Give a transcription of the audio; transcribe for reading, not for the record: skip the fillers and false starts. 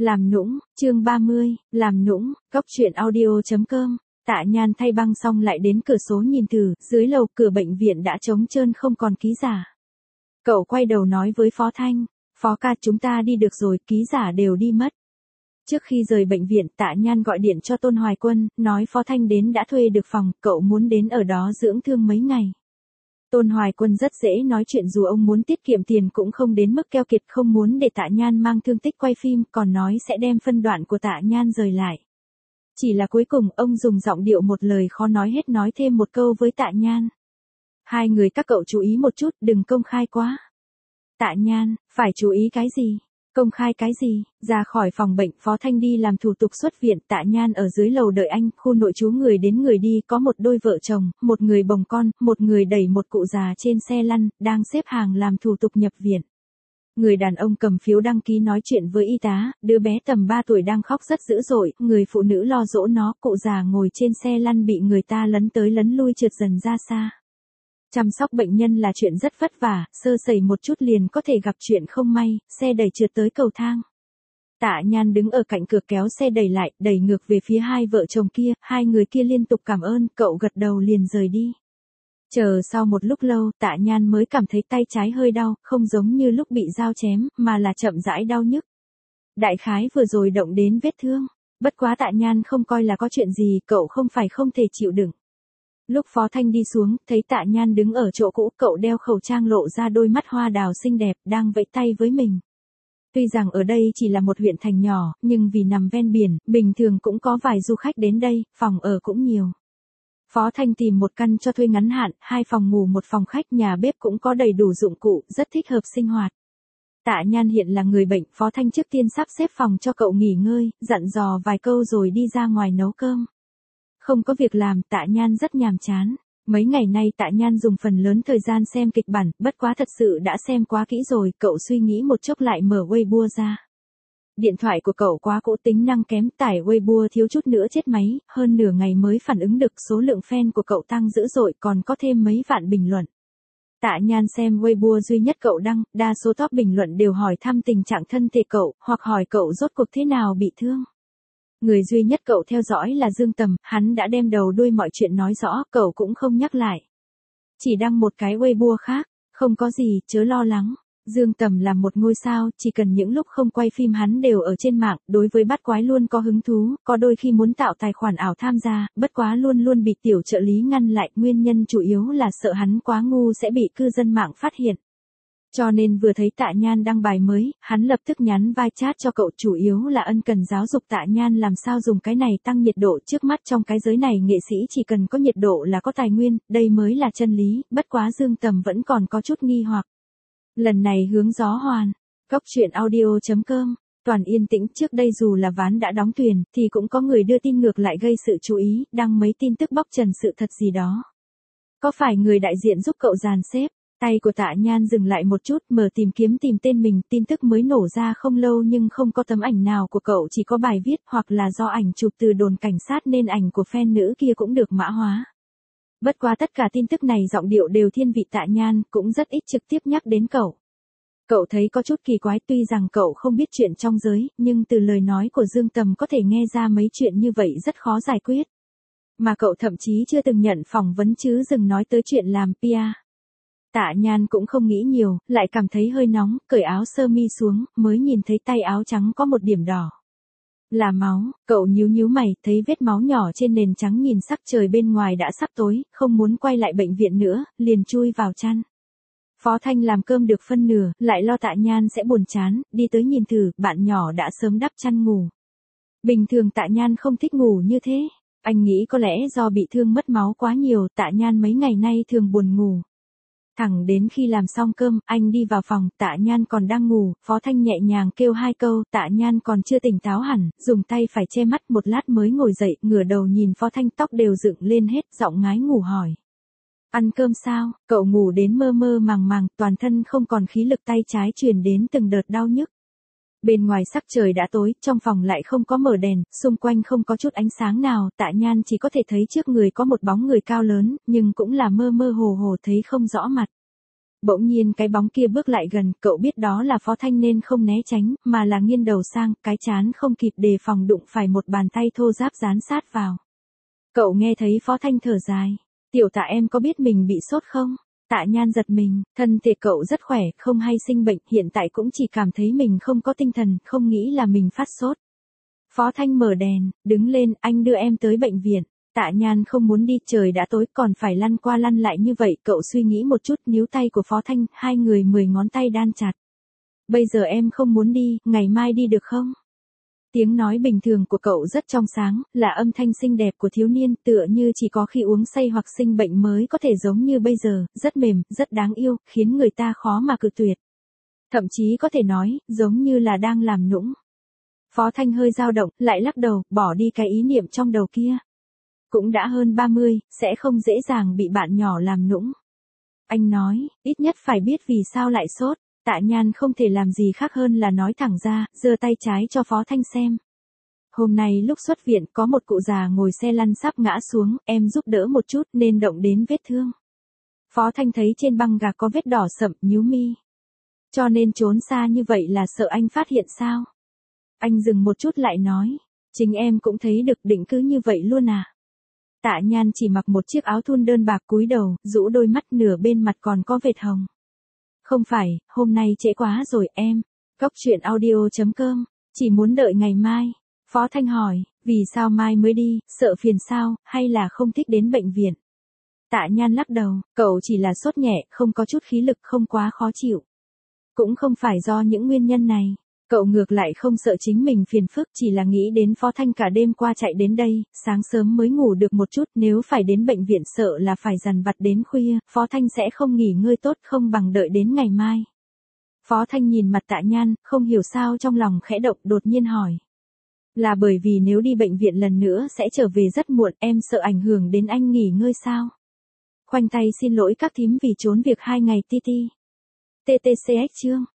Làm nũng, chương 30, làm nũng, cóc truyện audio.com. Tạ Nhan thay băng xong lại đến cửa số nhìn thử, dưới lầu cửa bệnh viện đã trống trơn không còn ký giả. Cậu quay đầu nói với Phó Thanh, Phó ca chúng ta đi được rồi, ký giả đều đi mất. Trước khi rời bệnh viện Tạ Nhan gọi điện cho Tôn Hoài Quân, nói Phó Thanh đến đã thuê được phòng, cậu muốn đến ở đó dưỡng thương mấy ngày. Tôn Hoài Quân rất dễ nói chuyện dù ông muốn tiết kiệm tiền cũng không đến mức keo kiệt không muốn để Tạ Nhan mang thương tích quay phim còn nói sẽ đem phân đoạn của Tạ Nhan rời lại. Chỉ là cuối cùng ông dùng giọng điệu một lời khó nói hết nói thêm một câu với Tạ Nhan. Hai người các cậu chú ý một chút đừng công khai quá. Tạ Nhan, phải chú ý cái gì? Công khai cái gì? Ra khỏi phòng bệnh Phó Thanh đi làm thủ tục xuất viện Tạ Nhan ở dưới lầu đợi anh, khu nội trú người đến người đi có một đôi vợ chồng, một người bồng con, một người đẩy một cụ già trên xe lăn, đang xếp hàng làm thủ tục nhập viện. Người đàn ông cầm phiếu đăng ký nói chuyện với y tá, đứa bé tầm 3 tuổi đang khóc rất dữ dội, người phụ nữ lo dỗ nó, cụ già ngồi trên xe lăn bị người ta lấn tới lấn lui trượt dần ra xa. Chăm sóc bệnh nhân là chuyện rất vất vả, sơ sẩy một chút liền có thể gặp chuyện không may, xe đẩy trượt tới cầu thang. Tạ Nhan đứng ở cạnh cửa kéo xe đẩy lại, đẩy ngược về phía hai vợ chồng kia, hai người kia liên tục cảm ơn, cậu gật đầu liền rời đi. Chờ sau một lúc lâu, Tạ Nhan mới cảm thấy tay trái hơi đau, không giống như lúc bị dao chém, mà là chậm rãi đau nhức. Đại khái vừa rồi động đến vết thương, bất quá Tạ Nhan không coi là có chuyện gì, cậu không phải không thể chịu đựng. Lúc Phó Thanh đi xuống, thấy Tạ Nhan đứng ở chỗ cũ, cậu đeo khẩu trang lộ ra đôi mắt hoa đào xinh đẹp, đang vẫy tay với mình. Tuy rằng ở đây chỉ là một huyện thành nhỏ, nhưng vì nằm ven biển, bình thường cũng có vài du khách đến đây, phòng ở cũng nhiều. Phó Thanh tìm một căn cho thuê ngắn hạn, 2 phòng ngủ 1 phòng khách, nhà bếp cũng có đầy đủ dụng cụ, rất thích hợp sinh hoạt. Tạ Nhan hiện là người bệnh, Phó Thanh trước tiên sắp xếp phòng cho cậu nghỉ ngơi, dặn dò vài câu rồi đi ra ngoài nấu cơm. Không có việc làm, Tạ Nhan rất nhàm chán. Mấy ngày nay Tạ Nhan dùng phần lớn thời gian xem kịch bản, bất quá thật sự đã xem quá kỹ rồi, cậu suy nghĩ một chốc lại mở Weibo ra. Điện thoại của cậu quá cũ tính năng kém, tải Weibo thiếu chút nữa chết máy, hơn nửa ngày mới phản ứng được, số lượng fan của cậu tăng dữ dội còn có thêm mấy vạn bình luận. Tạ Nhan xem Weibo duy nhất cậu đăng, đa số top bình luận đều hỏi thăm tình trạng thân thể cậu, hoặc hỏi cậu rốt cuộc thế nào bị thương. Người duy nhất cậu theo dõi là Dương Tầm, hắn đã đem đầu đuôi mọi chuyện nói rõ, cậu cũng không nhắc lại. Chỉ đăng một cái Weibo khác, không có gì, chớ lo lắng. Dương Tầm là một ngôi sao, chỉ cần những lúc không quay phim hắn đều ở trên mạng, đối với bắt quái luôn có hứng thú, có đôi khi muốn tạo tài khoản ảo tham gia, bất quá luôn luôn bị tiểu trợ lý ngăn lại, nguyên nhân chủ yếu là sợ hắn quá ngu sẽ bị cư dân mạng phát hiện. Cho nên vừa thấy Tạ Nhan đăng bài mới, hắn lập tức nhắn vai chat cho cậu, chủ yếu là ân cần giáo dục Tạ Nhan làm sao dùng cái này tăng nhiệt độ. Trước mắt trong cái giới này nghệ sĩ chỉ cần có nhiệt độ là có tài nguyên, đây mới là chân lý, bất quá Dương Tầm vẫn còn có chút nghi hoặc. Lần này hướng gió hoàn, cóc truyện audio.com, toàn yên tĩnh, trước đây dù là ván đã đóng thuyền, thì cũng có người đưa tin ngược lại gây sự chú ý, đăng mấy tin tức bóc trần sự thật gì đó. Có phải người đại diện giúp cậu dàn xếp? Tay của Tạ Nhan dừng lại một chút, mở tìm kiếm tìm tên mình, tin tức mới nổ ra không lâu nhưng không có tấm ảnh nào của cậu, chỉ có bài viết, hoặc là do ảnh chụp từ đồn cảnh sát nên ảnh của fan nữ kia cũng được mã hóa. Bất quá tất cả tin tức này giọng điệu đều thiên vị Tạ Nhan, cũng rất ít trực tiếp nhắc đến cậu. Cậu thấy có chút kỳ quái, tuy rằng cậu không biết chuyện trong giới, nhưng từ lời nói của Dương Tầm có thể nghe ra mấy chuyện như vậy rất khó giải quyết. Mà cậu thậm chí chưa từng nhận phỏng vấn chứ đừng nói tới chuyện làm PR. Tạ Nhan cũng không nghĩ nhiều, lại cảm thấy hơi nóng, cởi áo sơ mi xuống, mới nhìn thấy tay áo trắng có một điểm đỏ. Là máu, cậu nhíu nhíu mày, thấy vết máu nhỏ trên nền trắng, nhìn sắc trời bên ngoài đã sắp tối, không muốn quay lại bệnh viện nữa, liền chui vào chăn. Phó Thanh làm cơm được phân nửa, lại lo Tạ Nhan sẽ buồn chán, đi tới nhìn thử, bạn nhỏ đã sớm đắp chăn ngủ. Bình thường Tạ Nhan không thích ngủ như thế, anh nghĩ có lẽ do bị thương mất máu quá nhiều, Tạ Nhan mấy ngày nay thường buồn ngủ. Thẳng đến khi làm xong cơm, anh đi vào phòng, Tạ Nhan còn đang ngủ, Phó Thanh nhẹ nhàng kêu 2 câu, Tạ Nhan còn chưa tỉnh táo hẳn, dùng tay phải che mắt, một lát mới ngồi dậy, ngửa đầu nhìn Phó Thanh, tóc đều dựng lên hết, giọng ngái ngủ hỏi. Ăn cơm sao? Cậu ngủ đến mơ mơ màng màng, toàn thân không còn khí lực, tay trái truyền đến từng đợt đau nhức. Bên ngoài sắc trời đã tối, trong phòng lại không có mở đèn, xung quanh không có chút ánh sáng nào, Tạ Nhan chỉ có thể thấy trước người có một bóng người cao lớn, nhưng cũng là mơ mơ hồ hồ thấy không rõ mặt. Bỗng nhiên cái bóng kia bước lại gần, cậu biết đó là Phó Thanh nên không né tránh, mà là nghiêng đầu sang, cái trán không kịp đề phòng đụng phải một bàn tay thô ráp dán sát vào. Cậu nghe thấy Phó Thanh thở dài. Tiểu Tạ em có biết mình bị sốt không? Tạ Nhan giật mình, thân thể cậu rất khỏe, không hay sinh bệnh, hiện tại cũng chỉ cảm thấy mình không có tinh thần, không nghĩ là mình phát sốt. Phó Thanh mở đèn, đứng lên, anh đưa em tới bệnh viện. Tạ Nhan không muốn đi, trời đã tối còn phải lăn qua lăn lại như vậy, cậu suy nghĩ một chút, níu tay của Phó Thanh, hai người 10 ngón tay đan chặt. Bây giờ em không muốn đi, ngày mai đi được không? Tiếng nói bình thường của cậu rất trong sáng, là âm thanh xinh đẹp của thiếu niên, tựa như chỉ có khi uống say hoặc sinh bệnh mới có thể giống như bây giờ, rất mềm, rất đáng yêu, khiến người ta khó mà cự tuyệt. Thậm chí có thể nói, giống như là đang làm nũng. Phó Thanh hơi dao động, lại lắc đầu, bỏ đi cái ý niệm trong đầu kia. Cũng đã hơn 30, sẽ không dễ dàng bị bạn nhỏ làm nũng. Anh nói, ít nhất phải biết vì sao lại sốt. Tạ Nhan không thể làm gì khác hơn là nói thẳng ra, giơ tay trái cho Phó Thanh xem. Hôm nay lúc xuất viện có một cụ già ngồi xe lăn sắp ngã xuống, em giúp đỡ một chút nên động đến vết thương. Phó Thanh thấy trên băng gạc có vết đỏ sậm, nhíu mi. Cho nên trốn xa như vậy là sợ anh phát hiện sao? Anh dừng một chút lại nói, chính em cũng thấy được, định cứ như vậy luôn à? Tạ Nhan chỉ mặc một chiếc áo thun đơn bạc, cúi đầu, rũ đôi mắt, nửa bên mặt còn có vệt hồng. Không phải, hôm nay trễ quá rồi em. Cóc truyện audio.com, chỉ muốn đợi ngày mai. Phó Thanh hỏi, vì sao mai mới đi, sợ phiền sao, hay là không thích đến bệnh viện? Tạ Nhan lắc đầu, cậu chỉ là sốt nhẹ, không có chút khí lực, không quá khó chịu. Cũng không phải do những nguyên nhân này. Cậu ngược lại không sợ chính mình phiền phức, chỉ là nghĩ đến Phó Thanh cả đêm qua chạy đến đây, sáng sớm mới ngủ được một chút, nếu phải đến bệnh viện sợ là phải dằn vặt đến khuya, Phó Thanh sẽ không nghỉ ngơi tốt, không bằng đợi đến ngày mai. Phó Thanh nhìn mặt Tạ Nhan, không hiểu sao trong lòng khẽ động, đột nhiên hỏi. Là bởi vì nếu đi bệnh viện lần nữa sẽ trở về rất muộn, em sợ ảnh hưởng đến anh nghỉ ngơi sao? Khoanh tay xin lỗi các thím vì trốn việc 2 ngày TTCX chương.